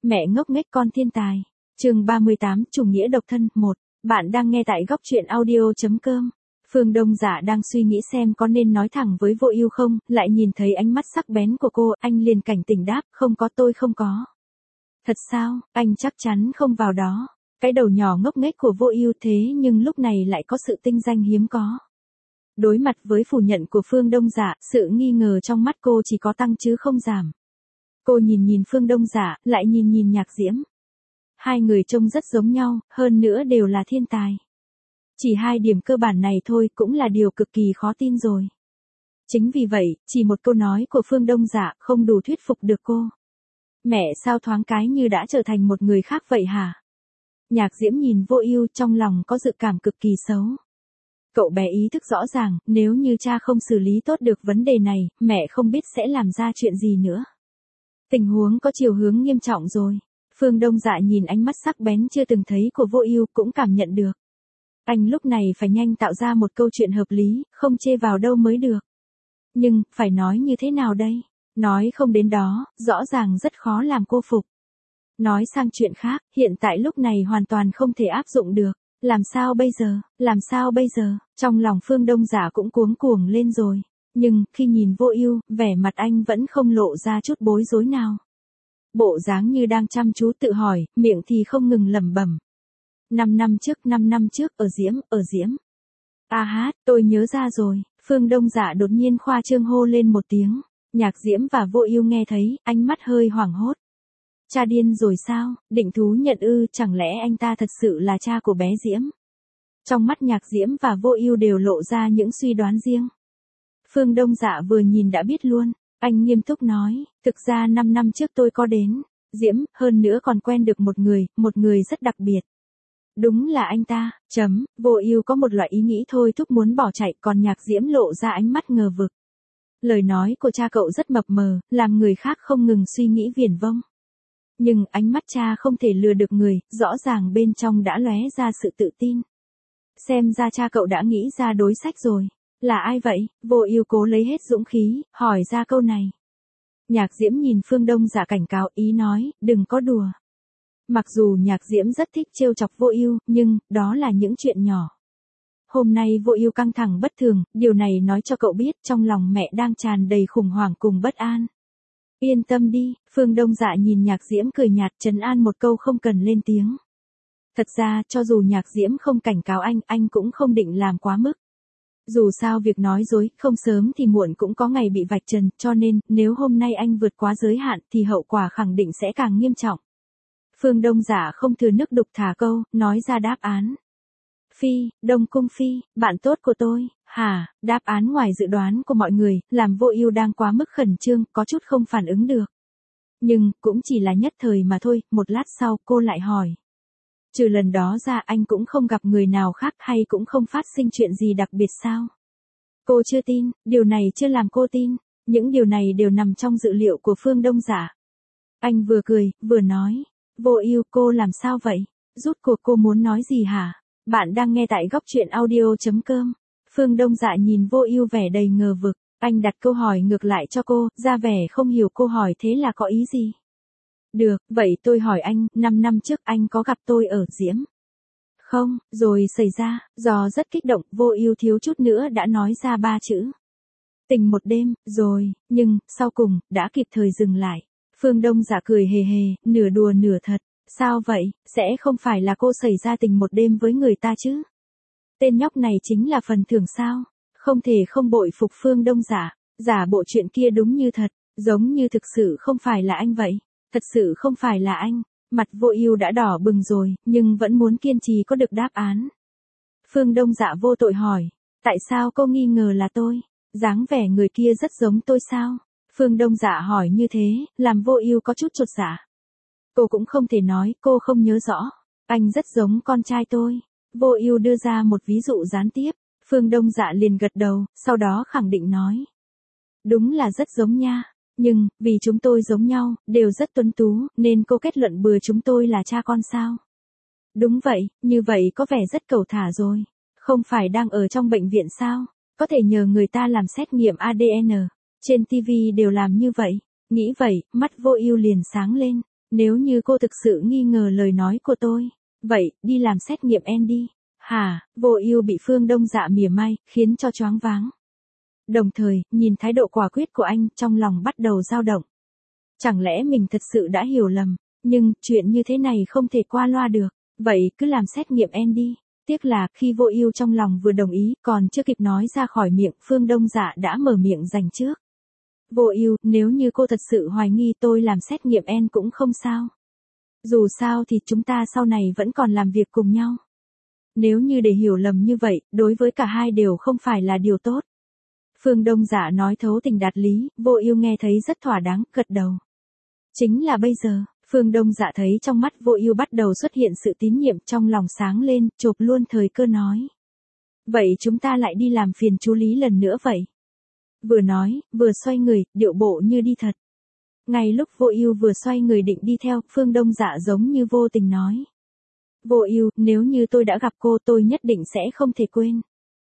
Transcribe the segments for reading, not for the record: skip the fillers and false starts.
Mẹ ngốc nghếch con thiên tài. Chương 38, chủ nghĩa độc thân 1. Bạn đang nghe tại góc truyện audio.com. Phương Đông Dạ đang suy nghĩ xem có nên nói thẳng với Vô Ưu không, lại nhìn thấy ánh mắt sắc bén của cô, anh liền cảnh tỉnh đáp, không có, tôi không có. Thật sao, anh chắc chắn không vào đó. Cái đầu nhỏ ngốc nghếch của Vô Ưu thế nhưng lúc này lại có sự tinh danh hiếm có. Đối mặt với phủ nhận của Phương Đông Dạ, sự nghi ngờ trong mắt cô chỉ có tăng chứ không giảm. Cô nhìn Phương Đông Dạ, lại nhìn Nhạc Diễm. Hai người trông rất giống nhau, hơn nữa đều là thiên tài. Chỉ hai điểm cơ bản này thôi cũng là điều cực kỳ khó tin rồi. Chính vì vậy, chỉ một câu nói của Phương Đông Dạ không đủ thuyết phục được cô. Mẹ sao thoáng cái như đã trở thành một người khác vậy hả? Nhạc Diễm nhìn Vô Ưu trong lòng có dự cảm cực kỳ xấu. Cậu bé ý thức rõ ràng, nếu như cha không xử lý tốt được vấn đề này, mẹ không biết sẽ làm ra chuyện gì nữa. Tình huống có chiều hướng nghiêm trọng rồi. Phương Đông Dạ nhìn ánh mắt sắc bén chưa từng thấy của Vô Ưu cũng cảm nhận được. Anh lúc này phải nhanh tạo ra một câu chuyện hợp lý, không chê vào đâu mới được. Nhưng, phải nói như thế nào đây? Nói không đến đó, rõ ràng rất khó làm cô phục. Nói sang chuyện khác, hiện tại lúc này hoàn toàn không thể áp dụng được. Làm sao bây giờ? Làm sao bây giờ? Trong lòng Phương Đông Dạ cũng cuống cuồng lên rồi. Nhưng, khi nhìn Vô Ưu, vẻ mặt anh vẫn không lộ ra chút bối rối nào. Bộ dáng như đang chăm chú tự hỏi, miệng thì không ngừng lẩm bẩm. 5 năm trước, ở Diễm. À hát, tôi nhớ ra rồi, Phương Đông Dạ đột nhiên khoa trương hô lên một tiếng. Nhạc Diễm và Vô Ưu nghe thấy, ánh mắt hơi hoảng hốt. Cha điên rồi sao, định thú nhận ư, chẳng lẽ anh ta thật sự là cha của bé Diễm? Trong mắt Nhạc Diễm và Vô Ưu đều lộ ra những suy đoán riêng. Phương Đông Dạ vừa nhìn đã biết luôn, anh nghiêm túc nói, thực ra 5 năm trước tôi có đến Diễm, hơn nữa còn quen được một người rất đặc biệt. Đúng là anh ta, Vô Ưu có một loại ý nghĩ thôi thúc muốn bỏ chạy, còn Nhạc Diễm lộ ra ánh mắt ngờ vực. Lời nói của cha cậu rất mập mờ, làm người khác không ngừng suy nghĩ viển vông. Nhưng ánh mắt cha không thể lừa được người, rõ ràng bên trong đã lóe ra sự tự tin. Xem ra cha cậu đã nghĩ ra đối sách rồi. Là ai vậy? Vô Ưu cố lấy hết dũng khí, hỏi ra câu này. Nhạc Diễm nhìn Phương Đông Dạ cảnh cáo, ý nói, đừng có đùa. Mặc dù Nhạc Diễm rất thích trêu chọc Vô Ưu, nhưng, đó là những chuyện nhỏ. Hôm nay Vô Ưu căng thẳng bất thường, điều này nói cho cậu biết trong lòng mẹ đang tràn đầy khủng hoảng cùng bất an. Yên tâm đi, Phương Đông Dạ nhìn Nhạc Diễm cười nhạt trấn an một câu không cần lên tiếng. Thật ra, cho dù Nhạc Diễm không cảnh cáo anh cũng không định làm quá mức. Dù sao việc nói dối, không sớm thì muộn cũng có ngày bị vạch trần, cho nên, nếu hôm nay anh vượt quá giới hạn thì hậu quả khẳng định sẽ càng nghiêm trọng. Phương Đông Dạ không thừa nước đục thả câu, nói ra đáp án. Phi, Đông Cung Phi, bạn tốt của tôi, hả, đáp án ngoài dự đoán của mọi người, làm Vô Ưu đang quá mức khẩn trương, có chút không phản ứng được. Nhưng, cũng chỉ là nhất thời mà thôi, một lát sau cô lại hỏi. Trừ lần đó ra anh cũng không gặp người nào khác hay cũng không phát sinh chuyện gì đặc biệt sao? Cô chưa tin, điều này chưa làm cô tin, những điều này đều nằm trong dự liệu của Phương Đông Dạ. Anh vừa cười, vừa nói, Vô Ưu cô làm sao vậy? Rốt cuộc cô muốn nói gì hả? Bạn đang nghe tại góc truyện audio.com. Phương Đông Dạ nhìn Vô Ưu vẻ đầy ngờ vực, anh đặt câu hỏi ngược lại cho cô, ra vẻ không hiểu cô hỏi thế là có ý gì? Được, vậy tôi hỏi anh, 5 năm trước anh có gặp tôi ở Diễm? Không, rồi xảy ra, do rất kích động, Vô Ưu thiếu chút nữa đã nói ra 3 chữ. Tình một đêm, rồi, nhưng, sau cùng, đã kịp thời dừng lại. Phương Đông Dạ cười hề hề, nửa đùa nửa thật. Sao vậy, sẽ không phải là cô xảy ra tình một đêm với người ta chứ? Tên nhóc này chính là phần thưởng sao? Không thể không bội phục Phương Đông Dạ, giả bộ chuyện kia đúng như thật, giống như thực sự không phải là anh vậy. Thật sự không phải là anh, mặt Vô Ưu đã đỏ bừng rồi, nhưng vẫn muốn kiên trì có được đáp án. Phương Đông Dạ vô tội hỏi, tại sao cô nghi ngờ là tôi? Dáng vẻ người kia rất giống tôi sao? Phương Đông Dạ hỏi như thế, làm Vô Ưu có chút chột dạ. Cô cũng không thể nói, cô không nhớ rõ. Anh rất giống con trai tôi. Vô Ưu đưa ra một ví dụ gián tiếp, Phương Đông Dạ liền gật đầu, sau đó khẳng định nói. Đúng là rất giống nha. Nhưng, vì chúng tôi giống nhau, đều rất tuấn tú, nên cô kết luận bừa chúng tôi là cha con sao? Đúng vậy, như vậy có vẻ rất cẩu thả rồi. Không phải đang ở trong bệnh viện sao? Có thể nhờ người ta làm xét nghiệm ADN. Trên TV đều làm như vậy. Nghĩ vậy, mắt Vô Ưu liền sáng lên. nếu như cô thực sự nghi ngờ lời nói của tôi, vậy, đi làm xét nghiệm N đi. Hả, Vô Ưu bị Phương Đông Dạ mỉa mai, khiến cho choáng váng. Đồng thời, nhìn thái độ quả quyết của anh, trong lòng bắt đầu dao động. Chẳng lẽ mình thật sự đã hiểu lầm, nhưng, chuyện như thế này không thể qua loa được, vậy cứ làm xét nghiệm N đi. Tiếc là, khi Vô Ưu trong lòng vừa đồng ý, còn chưa kịp nói ra khỏi miệng, Phương Đông Dạ đã mở miệng giành trước. Vô Ưu, nếu như cô thật sự hoài nghi tôi làm xét nghiệm N cũng không sao. Dù sao thì chúng ta sau này vẫn còn làm việc cùng nhau. Nếu như để hiểu lầm như vậy, đối với cả hai đều không phải là điều tốt. Phương Đông Dạ nói thấu tình đạt lý, Vô Ưu nghe thấy rất thỏa đáng, gật đầu. Chính là bây giờ, Phương Đông Dạ thấy trong mắt Vô Ưu bắt đầu xuất hiện sự tín nhiệm, trong lòng sáng lên, chộp luôn thời cơ nói. Vậy chúng ta lại đi làm phiền chú Lý lần nữa vậy. Vừa nói, vừa xoay người, điệu bộ như đi thật. Ngay lúc Vô Ưu vừa xoay người định đi theo, Phương Đông Dạ giống như vô tình nói. Vô Ưu, nếu như tôi đã gặp cô tôi nhất định sẽ không thể quên.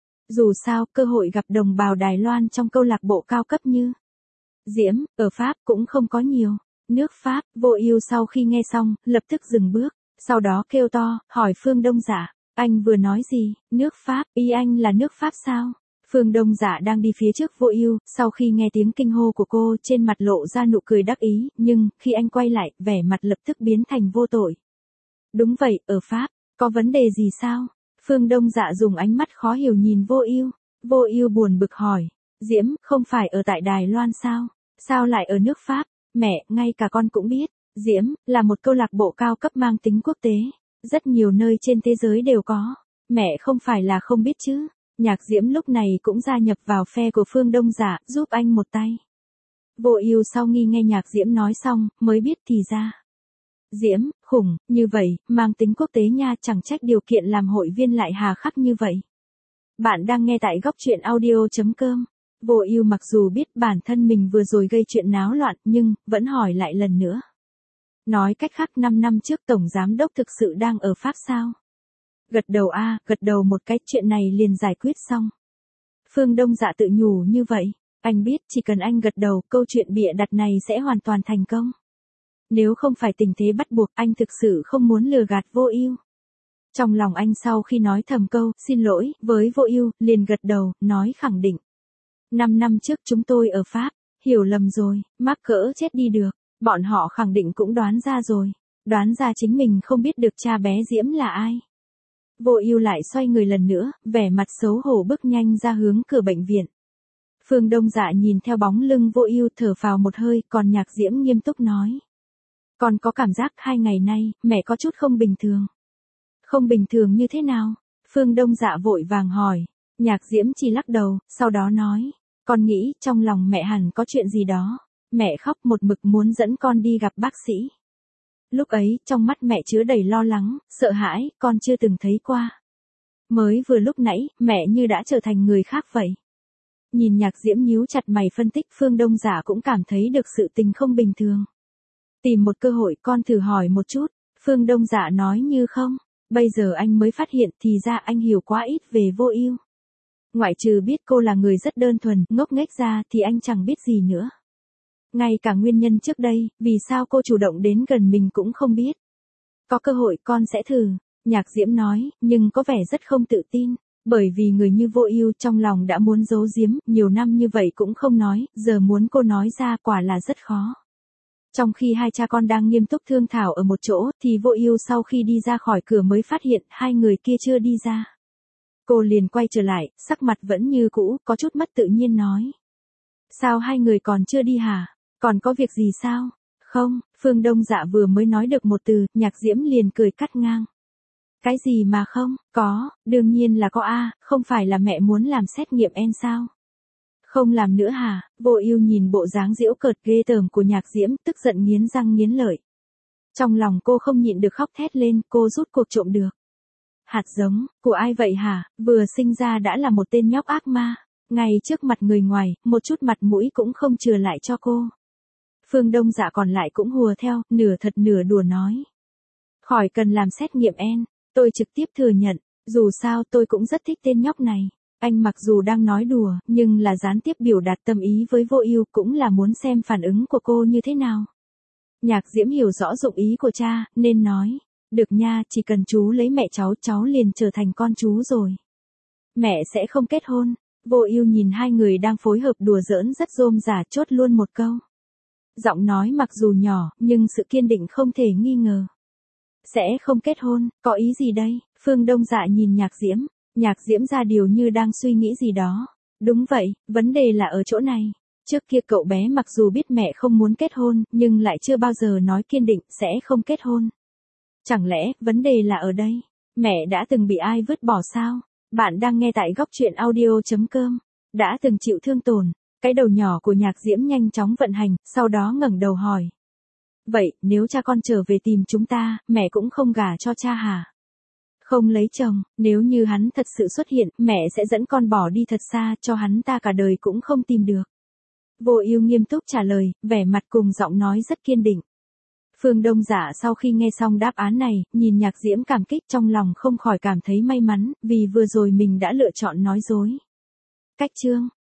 Dù sao, cơ hội gặp đồng bào Đài Loan trong câu lạc bộ cao cấp như Diễm, ở Pháp cũng không có nhiều. Nước Pháp, Vô Ưu sau khi nghe xong, lập tức dừng bước, sau đó kêu to, hỏi Phương Đông Dạ, anh vừa nói gì, nước Pháp, ý anh là nước Pháp sao? Phương Đông Dạ đang đi phía trước Vô Ưu, sau khi nghe tiếng kinh hô của cô, trên mặt lộ ra nụ cười đắc ý, nhưng, khi anh quay lại, vẻ mặt lập tức biến thành vô tội. Đúng vậy, ở Pháp, có vấn đề gì sao? Phương Đông Dạ dùng ánh mắt khó hiểu nhìn Vô Ưu. Vô Ưu buồn bực hỏi, Diễm, không phải ở tại Đài Loan sao? Sao lại ở nước Pháp? Mẹ, ngay cả con cũng biết, Diễm, là một câu lạc bộ cao cấp mang tính quốc tế. Rất nhiều nơi trên thế giới đều có. Mẹ không phải là không biết chứ. Nhạc Diễm lúc này cũng gia nhập vào phe của Phương Đông Dạ, giúp anh một tay. Vô Ưu sau khi nghe Nhạc Diễm nói xong, mới biết thì ra. Diễm, khủng, như vậy, mang tính quốc tế nha, chẳng trách điều kiện làm hội viên lại hà khắc như vậy. Bạn đang nghe tại góc truyện audio.com. Vô Ưu mặc dù biết bản thân mình vừa rồi gây chuyện náo loạn, nhưng, vẫn hỏi lại lần nữa. Nói cách khác 5 năm trước Tổng Giám Đốc thực sự đang ở Pháp sao? Gật đầu gật đầu một cái, chuyện này liền giải quyết xong. Phương Đông Dạ tự nhủ như vậy, anh biết chỉ cần anh gật đầu, câu chuyện bịa đặt này sẽ hoàn toàn thành công. Nếu không phải tình thế bắt buộc, anh thực sự không muốn lừa gạt Vô Ưu. Trong lòng anh sau khi nói thầm câu, xin lỗi, với Vô Ưu, liền gật đầu, nói khẳng định. 5 năm trước chúng tôi ở Pháp, hiểu lầm rồi, mắc cỡ chết đi được, bọn họ khẳng định cũng đoán ra rồi, đoán ra chính mình không biết được cha bé Diễm là ai. Vô Ưu lại xoay người lần nữa, vẻ mặt xấu hổ bước nhanh ra hướng cửa bệnh viện. Phương Đông Dạ nhìn theo bóng lưng Vô Ưu thở phào một hơi, còn Nhạc Diễm nghiêm túc nói. Con có cảm giác 2 ngày nay, mẹ có chút không bình thường. Không bình thường như thế nào? Phương Đông Dạ vội vàng hỏi. Nhạc Diễm chỉ lắc đầu, sau đó nói. Con nghĩ trong lòng mẹ hẳn có chuyện gì đó. Mẹ khóc một mực muốn dẫn con đi gặp bác sĩ. Lúc ấy, trong mắt mẹ chứa đầy lo lắng, sợ hãi, con chưa từng thấy qua. Mới vừa lúc nãy, mẹ như đã trở thành người khác vậy. Nhìn Nhạc Diễm nhíu chặt mày phân tích, Phương Đông Dạ cũng cảm thấy được sự tình không bình thường. Tìm một cơ hội con thử hỏi một chút, Phương Đông Dạ nói như không. Bây giờ anh mới phát hiện thì ra anh hiểu quá ít về Vô Ưu. Ngoại trừ biết cô là người rất đơn thuần, ngốc nghếch ra thì anh chẳng biết gì nữa. Ngay cả nguyên nhân trước đây, vì sao cô chủ động đến gần mình cũng không biết. Có cơ hội con sẽ thử, Nhạc Diễm nói, nhưng có vẻ rất không tự tin, bởi vì người như Vô Ưu trong lòng đã muốn giấu giếm, nhiều năm như vậy cũng không nói, giờ muốn cô nói ra quả là rất khó. Trong khi hai cha con đang nghiêm túc thương thảo ở một chỗ, thì Vô Ưu sau khi đi ra khỏi cửa mới phát hiện hai người kia chưa đi ra. Cô liền quay trở lại, sắc mặt vẫn như cũ, có chút mất tự nhiên nói. Sao hai người còn chưa đi hả? Còn có việc gì sao? Không, Phương Đông Dạ vừa mới nói được một từ, Nhạc Diễm liền cười cắt ngang. Cái gì mà không? Có, đương nhiên là có không phải là mẹ muốn làm xét nghiệm N sao? Không làm nữa hả? Vô Ưu nhìn bộ dáng giễu cợt ghê tởm của Nhạc Diễm, tức giận nghiến răng nghiến lợi. Trong lòng cô không nhịn được khóc thét lên, cô rút cuộc trộm được. Hạt giống, của ai vậy hả? Vừa sinh ra đã là một tên nhóc ác ma. Ngay trước mặt người ngoài, một chút mặt mũi cũng không chừa lại cho cô. Phương Đông Dạ còn lại cũng hùa theo, nửa thật nửa đùa nói. Khỏi cần làm xét nghiệm N, tôi trực tiếp thừa nhận, dù sao tôi cũng rất thích tên nhóc này. Anh mặc dù đang nói đùa, nhưng là gián tiếp biểu đạt tâm ý với Vô Ưu, cũng là muốn xem phản ứng của cô như thế nào. Nhạc Diễm hiểu rõ dụng ý của cha, nên nói. Được nha, chỉ cần chú lấy mẹ cháu liền trở thành con chú rồi. Mẹ sẽ không kết hôn. Vô Ưu nhìn hai người đang phối hợp đùa giỡn rất rôm rả chốt luôn một câu. Giọng nói mặc dù nhỏ, nhưng sự kiên định không thể nghi ngờ. Sẽ không kết hôn, có ý gì đây? Phương Đông Dạ nhìn Nhạc Diễm ra điều như đang suy nghĩ gì đó. Đúng vậy, vấn đề là ở chỗ này. Trước kia cậu bé mặc dù biết mẹ không muốn kết hôn, nhưng lại chưa bao giờ nói kiên định sẽ không kết hôn. Chẳng lẽ, vấn đề là ở đây? Mẹ đã từng bị ai vứt bỏ sao? Bạn đang nghe tại góc truyện audio.com. Đã từng chịu thương tổn. Cái đầu nhỏ của Nhạc Diễm nhanh chóng vận hành, sau đó ngẩng đầu hỏi. Vậy, nếu cha con trở về tìm chúng ta, mẹ cũng không gả cho cha hả? Không lấy chồng, nếu như hắn thật sự xuất hiện, mẹ sẽ dẫn con bỏ đi thật xa, cho hắn ta cả đời cũng không tìm được. Vô Ưu nghiêm túc trả lời, vẻ mặt cùng giọng nói rất kiên định. Phương Đông Dạ sau khi nghe xong đáp án này, nhìn Nhạc Diễm cảm kích trong lòng không khỏi cảm thấy may mắn, vì vừa rồi mình đã lựa chọn nói dối. Cách chương